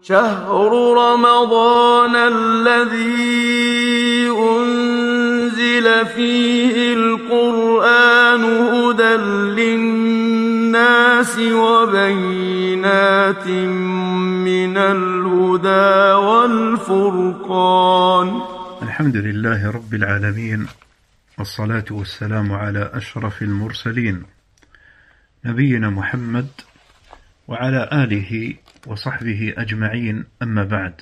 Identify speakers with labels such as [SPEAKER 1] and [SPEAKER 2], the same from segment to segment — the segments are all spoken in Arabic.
[SPEAKER 1] شهر رمضان الذي أنزل فيه القرآن هدى للناس وبينات من الهدى والفرقان.
[SPEAKER 2] الحمد لله رب العالمين، والصلاة والسلام على أشرف المرسلين نبينا محمد وعلى آله وصحبه أجمعين، أما بعد،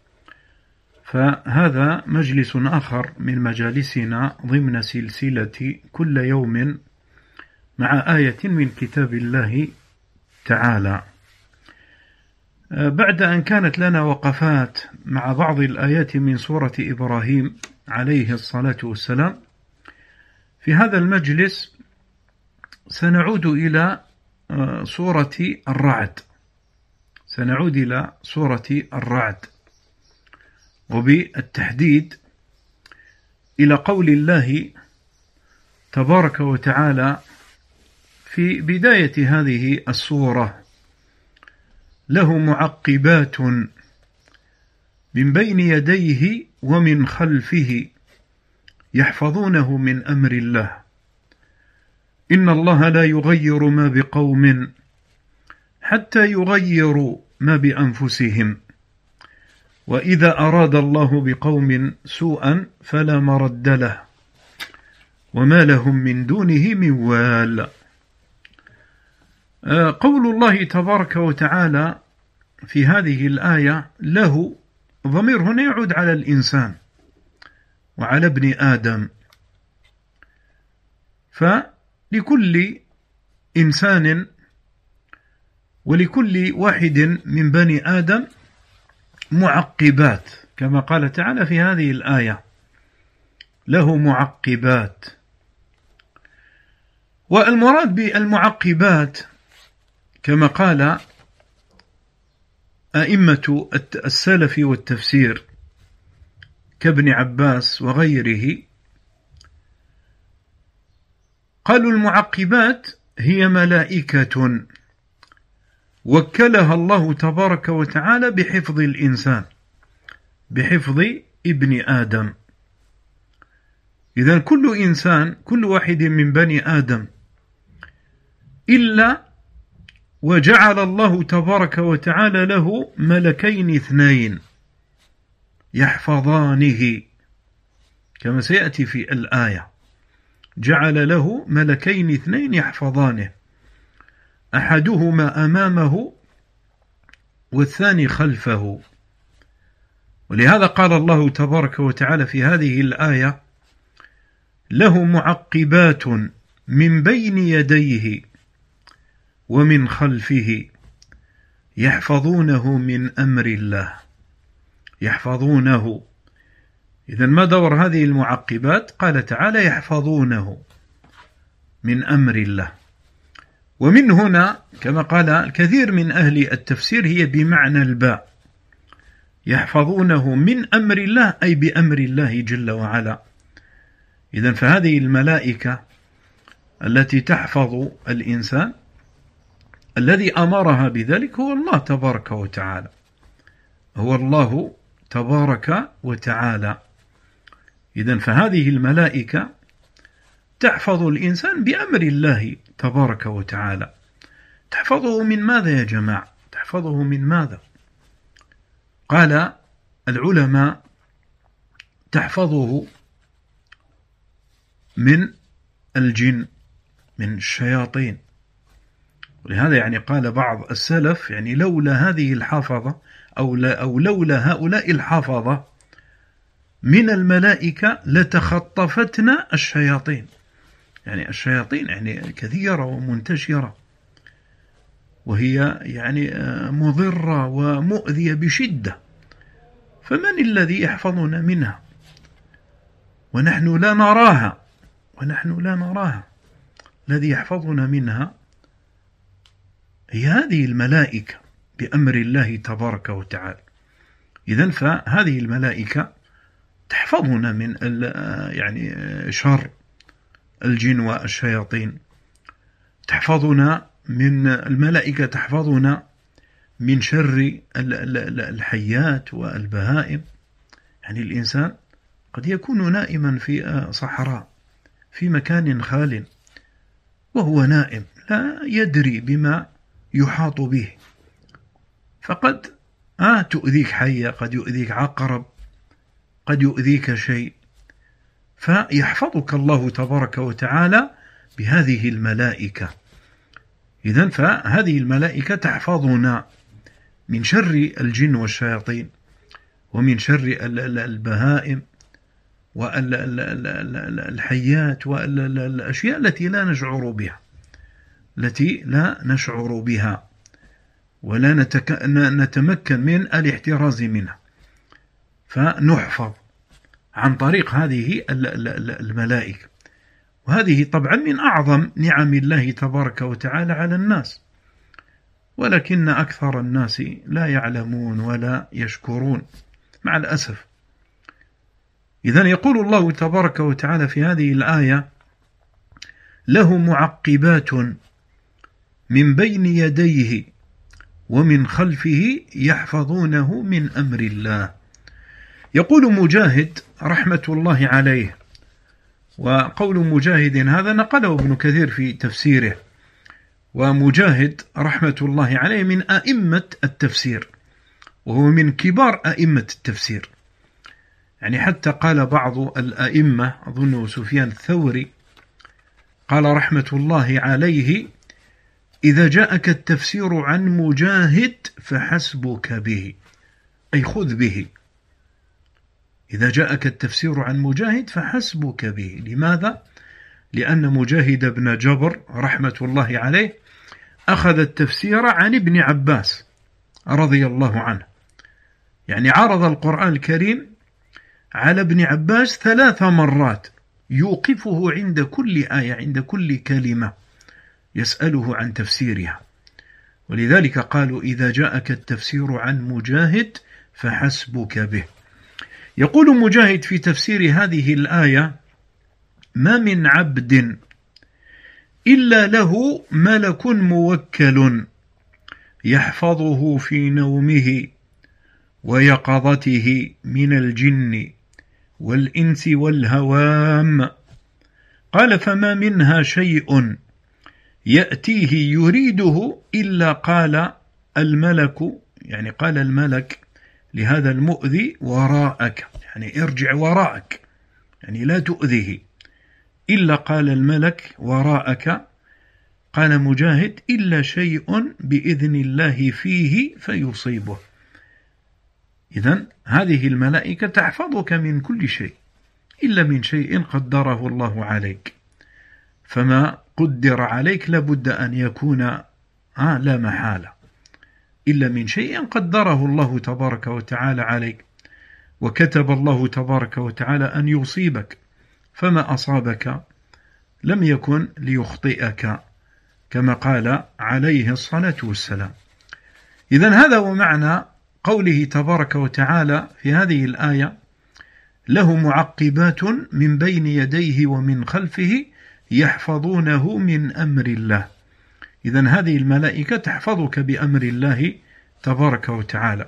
[SPEAKER 2] فهذا مجلس آخر من مجالسنا ضمن سلسلة كل يوم مع آية من كتاب الله تعالى. بعد أن كانت لنا وقفات مع بعض الآيات من سورة إبراهيم عليه الصلاة والسلام، في هذا المجلس سنعود إلى سورة الرعد، وبالتحديد إلى قول الله تبارك وتعالى في بداية هذه السورة: له معقبات من بين يديه ومن خلفه يحفظونه من أمر الله إن الله لا يغير ما بقوم حتى يغيروا ما بأنفسهم وإذا أراد الله بقوم سوءا فلا مرد له وما لهم من دونه من وال. قول الله تبارك وتعالى في هذه الآية له، ضمير هنا يعود على الإنسان وعلى ابن آدم، فلكل إنسان ولكل واحد من بني آدم معقبات، كما قال تعالى في هذه الآية: له معقبات. والمراد بالمعقبات كما قال أئمة السلف والتفسير كابن عباس وغيره، قالوا المعقبات هي ملائكة وكلها الله تبارك وتعالى بحفظ الإنسان، بحفظ ابن آدم. إذن كل إنسان، كل واحد من بني آدم، إلا وجعل الله تبارك وتعالى له ملكين اثنين يحفظانه، كما سيأتي في الآية: جعل له ملكين اثنين يحفظانه، أحدهما أمامه والثاني خلفه. ولهذا قال الله تبارك وتعالى في هذه الآية: له معقبات من بين يديه ومن خلفه يحفظونه من أمر الله. يحفظونه، إذن ما دور هذه المعقبات؟ قال تعالى: يحفظونه من أمر الله. ومن هنا كما قال الكثير من أهل التفسير هي بمعنى الباء، يحفظونه من أمر الله أي بأمر الله جل وعلا. إذن فهذه الملائكة التي تحفظ الإنسان الذي أمرها بذلك هو الله تبارك وتعالى، هو الله تبارك وتعالى. إذن فهذه الملائكة تحفظ الإنسان بأمر الله تبارك وتعالى. تحفظه من ماذا يا جماعة؟ تحفظه من ماذا؟ قال العلماء: تحفظه من الجن، من الشياطين. ولهذا يعني قال بعض السلف: يعني لولا هذه الحافظة أو لولا هؤلاء الحافظة من الملائكة لتخطفتنا الشياطين. يعني الشياطين يعني كثيرة ومنتشرة، وهي يعني مضرة ومؤذية بشدة، فمن الذي يحفظنا منها ونحن لا نراها؟ الذي يحفظنا منها هي هذه الملائكة بأمر الله تبارك وتعالى. إذن فهذه الملائكة تحفظنا من يعني شر الجن والشياطين، تحفظنا من الملائكة، تحفظنا من شر الحيات والبهائم. يعني الإنسان قد يكون نائما في صحراء في مكان خال وهو نائم لا يدري بما يحاط به، فقد تؤذيك حية، قد يؤذيك عقرب، قد يؤذيك شيء، فيحفظك الله تبارك وتعالى بهذه الملائكة. إذن فهذه الملائكة تحفظنا من شر الجن والشياطين ومن شر البهائم والحيات والأشياء التي لا نشعر بها ولا نتمكن من الاحتراز منها، فنحفظ عن طريق هذه الملائكة. وهذه طبعا من أعظم نعم الله تبارك وتعالى على الناس، ولكن أكثر الناس لا يعلمون ولا يشكرون مع الأسف. إذن يقول الله تبارك وتعالى في هذه الآية: له معقبات من بين يديه ومن خلفه يحفظونه من أمر الله. يقول مجاهد رحمة الله عليه، وقول مجاهد هذا نقله ابن كثير في تفسيره، ومجاهد رحمة الله عليه من أئمة التفسير، وهو من كبار أئمة التفسير. يعني حتى قال بعض الأئمة، أظنه سفيان الثوري، قال رحمة الله عليه: إذا جاءك التفسير عن مجاهد فحسبك به، أي خذ به. إذا جاءك التفسير عن مجاهد فحسبك به. لماذا؟ لأن مجاهد بن جبر رحمة الله عليه أخذ التفسير عن ابن عباس رضي الله عنه، يعني عرض القرآن الكريم على ابن عباس 3 مرات، يوقفه عند كل آية، عند كل كلمة، يسأله عن تفسيرها. ولذلك قالوا: إذا جاءك التفسير عن مجاهد فحسبك به. يقول مجاهد في تفسير هذه الآية: ما من عبد إلا له ملك موكل يحفظه في نومه ويقظته من الجن والإنس والهوام. قال: فما منها شيء يأتيه يريده إلا قال الملك، يعني قال الملك لهذا المؤذي: وراءك، يعني ارجع وراءك، يعني لا تؤذيه، إلا قال الملك: وراءك. قال مجاهد: إلا شيء بإذن الله فيه فيصيبه. إذن هذه الملائكة تحفظك من كل شيء إلا من شيء قدره الله عليك، فما قدر عليك لابد أن يكون لا محالة، إلا من شيء قدره الله تبارك وتعالى عليك، وكتب الله تبارك وتعالى أن يصيبك، فما أصابك لم يكن ليخطئك، كما قال عليه الصلاة والسلام. إذن هذا هو معنى قوله تبارك وتعالى في هذه الآية: له معقبات من بين يديه ومن خلفه يحفظونه من أمر الله. إذن هذه الملائكة تحفظك بأمر الله تبارك وتعالى.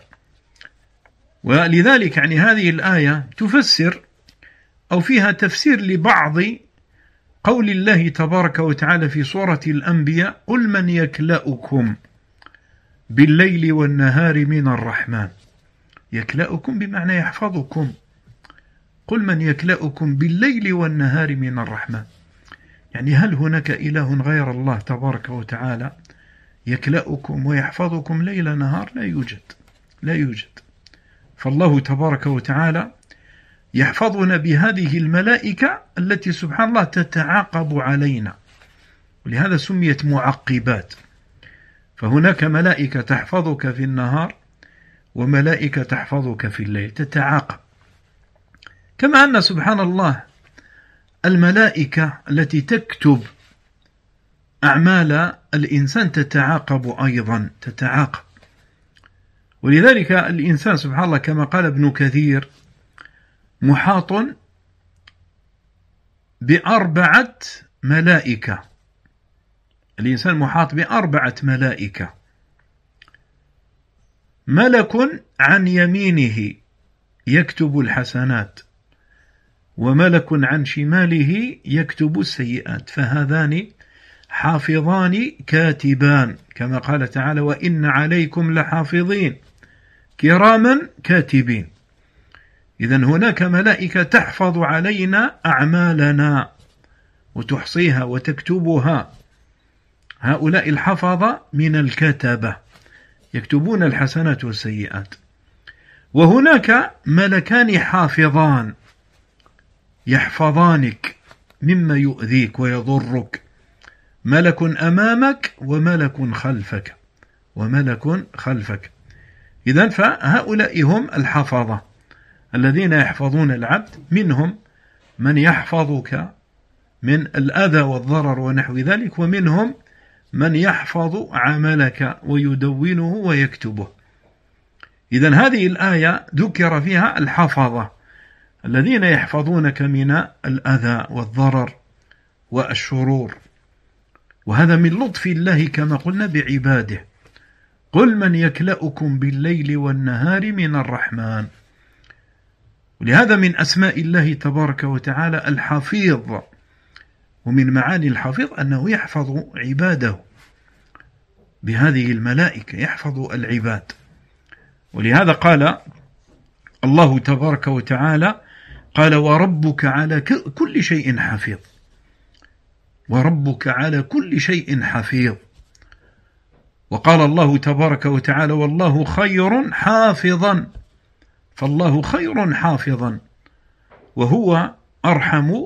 [SPEAKER 2] ولذلك يعني هذه الآية تفسر أو فيها تفسير لبعض قول الله تبارك وتعالى في سورة الأنبياء: قل من يكلأكم بالليل والنهار من الرحمن. يكلأكم بمعنى يحفظكم. قل من يكلأكم بالليل والنهار من الرحمن، يعني هل هناك إله غير الله تبارك وتعالى يكلأكم ويحفظكم ليل نهار؟ لا يوجد. فالله تبارك وتعالى يحفظنا بهذه الملائكة التي سبحان الله تتعاقب علينا، ولهذا سميت معقبات. فهناك ملائكة تحفظك في النهار وملائكة تحفظك في الليل، تتعاقب. كما أن سبحان الله الملائكة التي تكتب أعمال الإنسان تتعاقب أيضا، تتعاقب. ولذلك الإنسان سبحان الله كما قال ابن كثير: محاط ب4 ملائكة. الإنسان محاط ب4 ملائكة، ملك عن يمينه يكتب الحسنات، وملك عن شماله يكتب السيئات، فهذان حافظان كاتبان، كما قال تعالى: وإن عليكم لحافظين كراما كاتبين. إذن هناك ملائكة تحفظ علينا أعمالنا وتحصيها وتكتبها، هؤلاء الحفظة من الكتبة يكتبون الحسنات والسيئات. وهناك ملكان حافظان يحفظانك مما يؤذيك ويضرك، ملك أمامك وملك خلفك. إذن فهؤلاء هم الحفظة الذين يحفظون العبد، منهم من يحفظك من الأذى والضرر ونحو ذلك، ومنهم من يحفظ عملك ويدونه ويكتبه. إذن هذه الآية ذكر فيها الحفظة الذين يحفظونك من الأذى والضرر والشرور، وهذا من لطف الله كما قلنا بعباده. قل من يكلأكم بالليل والنهار من الرحمن. ولهذا من أسماء الله تبارك وتعالى الحفيظ، ومن معاني الحفيظ أنه يحفظ عباده بهذه الملائكة، يحفظ العباد. ولهذا قال الله تبارك وتعالى: قال وربك على كل شيء حفيظ، وربك على كل شيء حفيظ. وقال الله تبارك وتعالى: والله خير حافظا، فالله خير حافظا وهو أرحم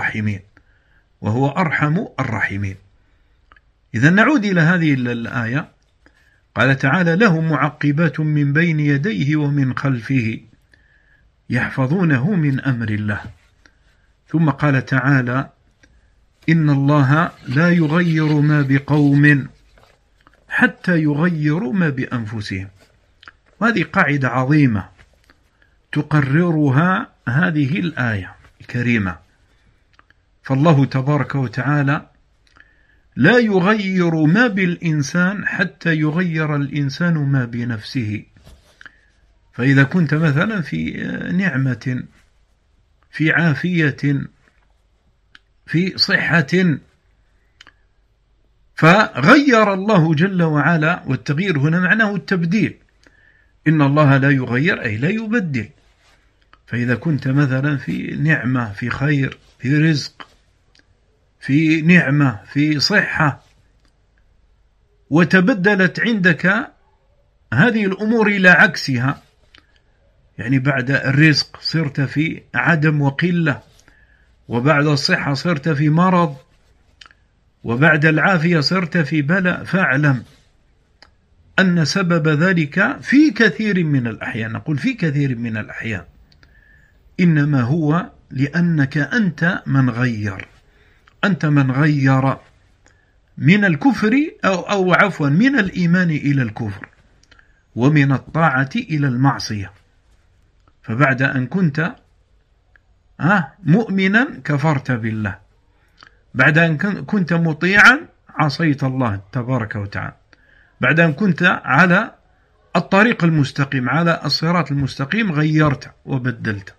[SPEAKER 2] الراحمين. إذا نعود إلى هذه الآية. قال تعالى: له معقبات من بين يديه ومن خلفه يحفظونه من أمر الله. ثم قال تعالى: إن الله لا يغير ما بقوم حتى يغيروا ما بأنفسهم. وهذه قاعدة عظيمة تقررها هذه الآية الكريمة. فالله تبارك وتعالى لا يغير ما بالإنسان حتى يغير الإنسان ما بنفسه. فإذا كنت مثلا في نعمة، في عافية، في صحة، فغير الله جل وعلا، والتغيير هنا معناه التبديل. إن الله لا يغير أي لا يبدل. فإذا كنت مثلا في نعمة، في خير، في رزق، في نعمة، في صحة، وتبدلت عندك هذه الأمور إلى عكسها، يعني بعد الرزق صرت في عدم وقلة، وبعد الصحة صرت في مرض، وبعد العافية صرت في بلاء، فاعلم أن سبب ذلك في كثير من الأحيان، نقول في كثير من الأحيان، إنما هو لأنك أنت من غير من الكفر أو عفوا من الإيمان إلى الكفر، ومن الطاعة إلى المعصية. فبعد أن كنت مؤمنا كفرت بالله، بعد أن كنت مطيعا عصيت الله تبارك وتعالى، بعد أن كنت على الطريق المستقيم، على الصراط المستقيم، غيرت وبدلت.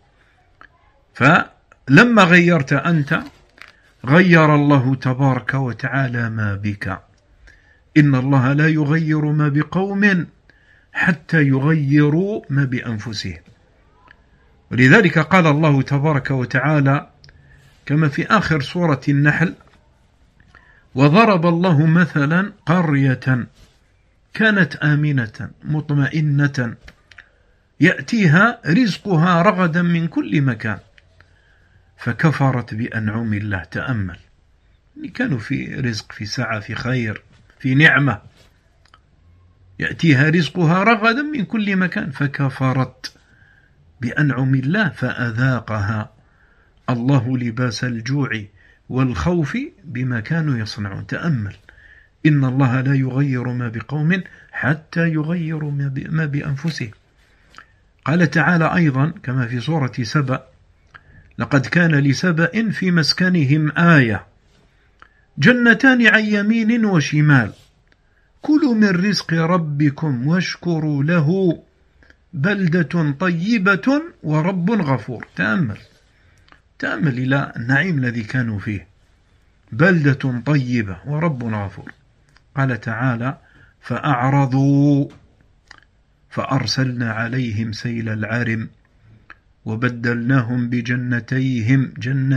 [SPEAKER 2] فلما غيرت أنت غير الله تبارك وتعالى ما بك. إن الله لا يغير ما بقوم حتى يغيروا ما بأنفسهم. ولذلك قال الله تبارك وتعالى كما في آخر سورة النحل: وضرب الله مثلا قرية كانت آمنة مطمئنة يأتيها رزقها رغدا من كل مكان فكفرت بأنعم الله. تأمل، كانوا في رزق، في سعة، في خير، في نعمة، يأتيها رزقها رغدا من كل مكان فكفرت بأنعم الله فأذاقها الله لباس الجوع والخوف بما كانوا يصنعون. تأمل، إن الله لا يغير ما بقوم حتى يغيروا ما بأنفسهم. قال تعالى أيضا كما في سورة سبأ: لقد كان لسبأ في مسكنهم آية جنتان عن يمين وشمال كلوا من رزق ربكم واشكروا له بلدة طيبة ورب غفور. تأمل إلى النعيم الذي كانوا فيه، بلدة طيبة ورب غفور. قال تعالى: فأعرضوا فأرسلنا عليهم سيل العرم وبدلناهم بجنتين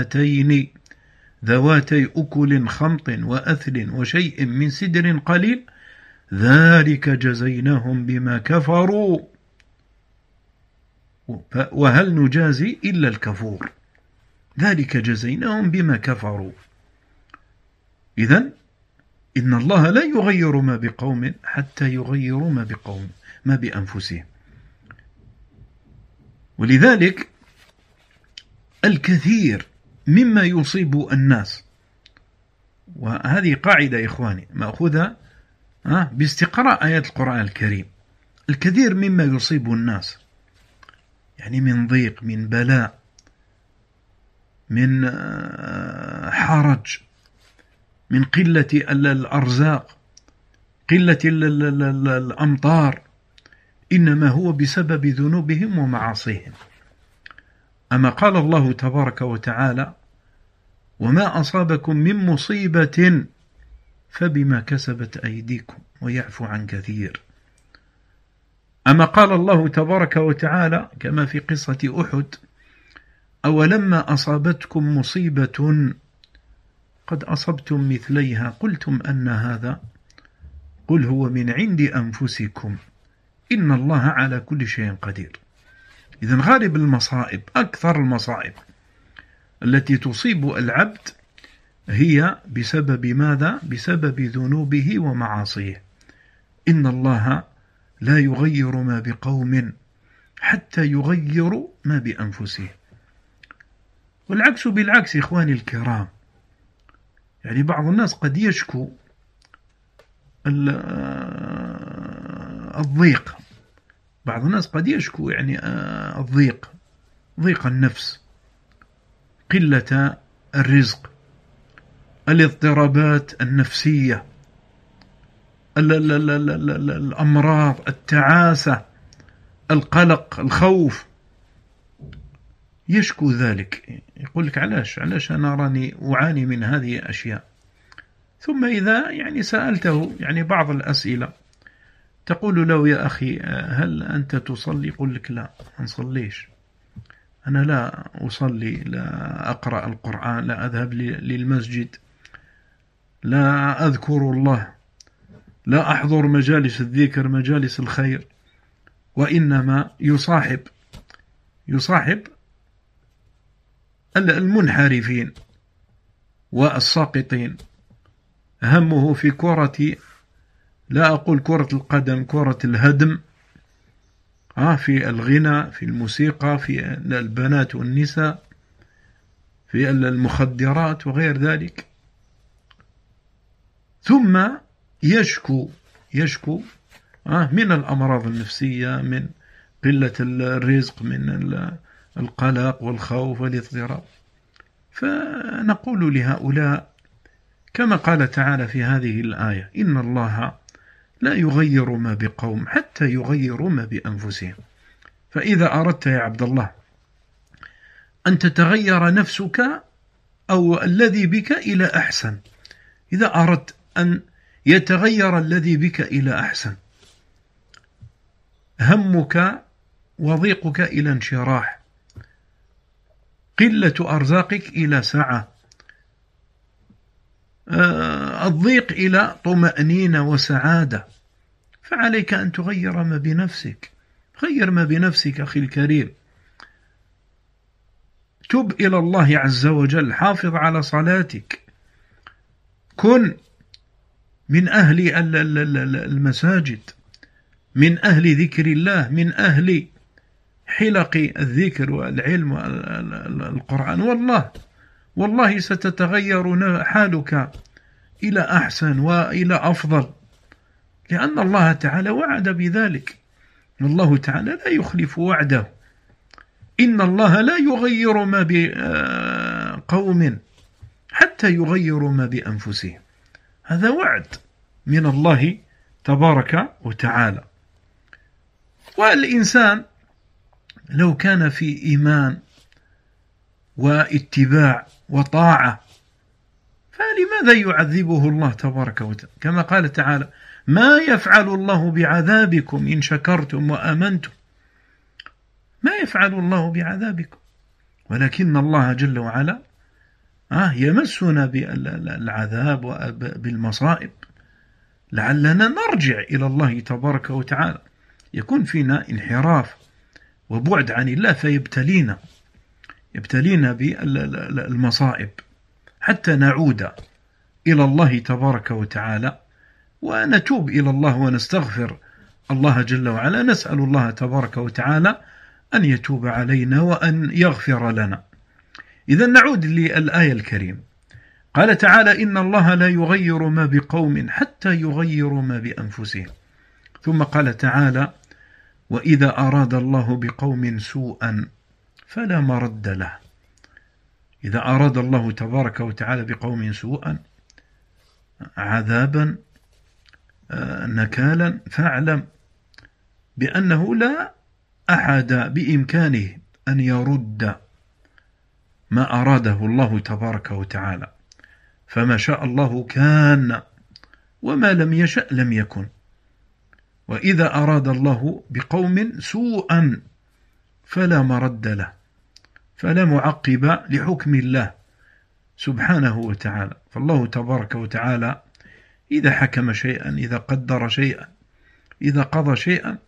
[SPEAKER 2] ذواتي أكل خمط وأثل وشيء من سدر قليل ذلك جزيناهم بما كفروا وهل نجازي إلا الكفور. ذلك جزيناهم بما كفروا. إذن إن الله لا يغير ما بقوم حتى يغيروا ما بأنفسهم. ولذلك الكثير مما يصيب الناس، وهذه قاعدة إخواني مأخوذة باستقراء آيات القرآن الكريم، الكثير مما يصيب الناس يعني من ضيق، من بلاء، من حرج، من قلة الأرزاق، قلة الأمطار، إنما هو بسبب ذنوبهم ومعاصيهم. أما قال الله تبارك وتعالى: وما أصابكم من مصيبة فبما كسبت أيديكم ويعفو عن كثير. أما قال الله تبارك وتعالى كما في قصة أحد: أولما أصابتكم مصيبة قد أصبتم مثليها قلتم أن هذا قل هو من عند أنفسكم إن الله على كل شيء قدير. إذن غالب المصائب، أكثر المصائب التي تصيب العبد هي بسبب ماذا؟ بسبب ذنوبه ومعاصيه. إن الله لا يغير ما بقوم حتى يغيروا ما بأنفسهم. والعكس بالعكس إخواني الكرام، يعني بعض الناس قد يشكو الضيق، بعض الناس قد يشكو يعني الضيق، ضيق النفس، قلة الرزق، الاضطرابات النفسية، الأمراض، التعاسة، القلق، الخوف، يشكو ذلك. يقول لك علاش أنا راني أعاني من هذه الأشياء. ثم إذا يعني سألته يعني بعض الأسئلة تقول له: يا أخي هل أنت تصلي؟ يقول لك: لا، ما نصليش، أنا لا أصلي، لا أقرأ القرآن، لا أذهب للمسجد، لا أذكر الله، لا أحضر مجالس الذكر، مجالس الخير، وإنما يصاحب المنحرفين والساقطين. همه في كرة، لا أقول كرة القدم، كرة الهدم، في الغنى، في الموسيقى، في البنات والنساء، في المخدرات وغير ذلك. ثم يشكو من الأمراض النفسية، من قلة الرزق، من القلق والخوف والاضطراب. فنقول لهؤلاء كما قال تعالى في هذه الآية: إن الله لا يغير ما بقوم حتى يغيروا ما بأنفسهم. فإذا أردت يا عبد الله أن تتغير نفسك أو الذي بك إلى أحسن، إذا أردت أن يتغير الذي بك إلى أحسن، همك وضيقك إلى انشراح، قلة أرزاقك إلى سعة، الضيق إلى طمأنينة وسعادة، فعليك أن تغير ما بنفسك. غير ما بنفسك أخي الكريم، تب إلى الله عز وجل، حافظ على صلاتك، كن من أهل المساجد، من أهل ذكر الله، من أهل حلق الذكر والعلم والقرآن. والله ستتغير حالك إلى أحسن وإلى أفضل، لأن الله تعالى وعد بذلك. الله تعالى لا يخلف وعده. إن الله لا يغير ما بقوم حتى يغيروا ما بأنفسهم. هذا وعد من الله تبارك وتعالى. والإنسان لو كان في إيمان واتباع وطاعة فلماذا يعذبه الله تبارك وتعالى؟ كما قال تعالى: ما يفعل الله بعذابكم إن شكرتم وآمنتم. ما يفعل الله بعذابكم، ولكن الله جل وعلا يمسنا بالعذاب وبالمصائب لعلنا نرجع إلى الله تبارك وتعالى. يكون فينا انحراف وبعد عن الله فيبتلينا بالمصائب حتى نعود إلى الله تبارك وتعالى ونتوب إلى الله ونستغفر الله جل وعلا. نسأل الله تبارك وتعالى أن يتوب علينا وأن يغفر لنا. إذا نعود للآية الكريمة. قال تعالى: إن الله لا يغير ما بقوم حتى يغيروا ما بأنفسهم. ثم قال تعالى: وإذا أراد الله بقوم سوءا فلا مرد له. إذا أراد الله تبارك وتعالى بقوم سوءا، عذابا، نكالا، فاعلم بأنه لا أحد بإمكانه أن يرد ما أراده الله تبارك وتعالى، فما شاء الله كان وما لم يشأ لم يكن. وإذا أراد الله بقوم سوءا فلا مرد له، فلا معقب لحكم الله سبحانه وتعالى. فالله تبارك وتعالى إذا حكم شيئا، إذا قدر شيئا، إذا قضى شيئا،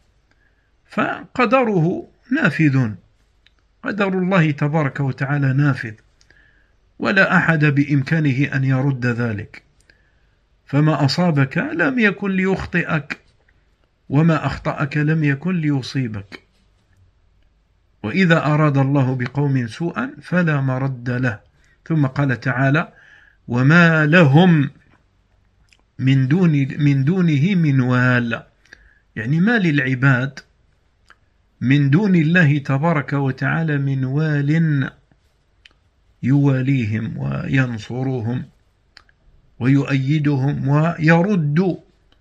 [SPEAKER 2] فقدره نافذ. قدر الله تبارك وتعالى نافذ، ولا أحد بإمكانه أن يرد ذلك. فما أصابك لم يكن ليخطئك، وما أخطأك لم يكن ليصيبك. وإذا أراد الله بقوم سوءا فلا مرد له. ثم قال تعالى: وما لهم من دونه من وال. يعني ما للعباد من دون الله تبارك وتعالى من وال يواليهم وينصرهم ويؤيدهم ويرد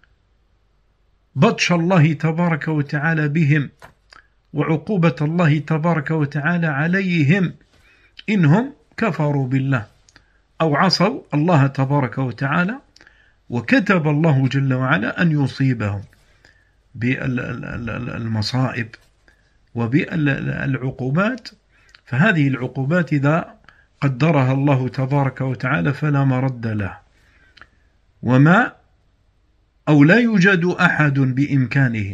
[SPEAKER 2] بطش الله تبارك وتعالى بهم وعقوبة الله تبارك وتعالى عليهم إنهم كفروا بالله أو عصوا الله تبارك وتعالى، وكتب الله جل وعلا أن يصيبهم بالمصائب وبالعقوبات. فهذه العقوبات إذا قدرها الله تبارك وتعالى فلا مرد له. أو لا يوجد أحد بإمكانه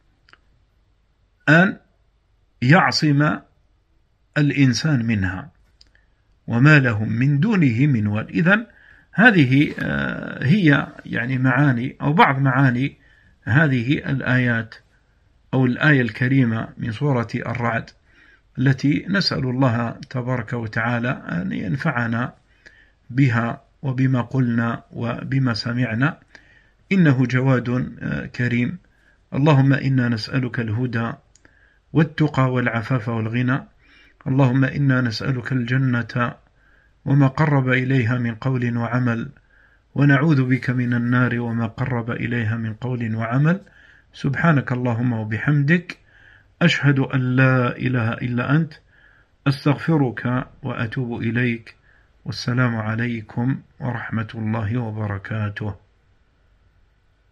[SPEAKER 2] أن يعصم الإنسان منها، وما لهم من دونه من وال. إذن هذه هي يعني معاني أو بعض معاني هذه الآيات أو الآية الكريمة من سورة الرعد، التي نسأل الله تبارك وتعالى أن ينفعنا بها وبما قلنا وبما سمعنا، إنه جواد كريم. اللهم إنا نسألك الهدى والتقى والعفاف والغنى. اللهم إنا نسألك الجنة وما قرب إليها من قول وعمل، ونعوذ بك من النار وما قرب إليها من قول وعمل. سبحانك اللهم وبحمدك، أشهد أن لا إله إلا أنت، أستغفرك وأتوب إليك. والسلام عليكم ورحمة الله وبركاته.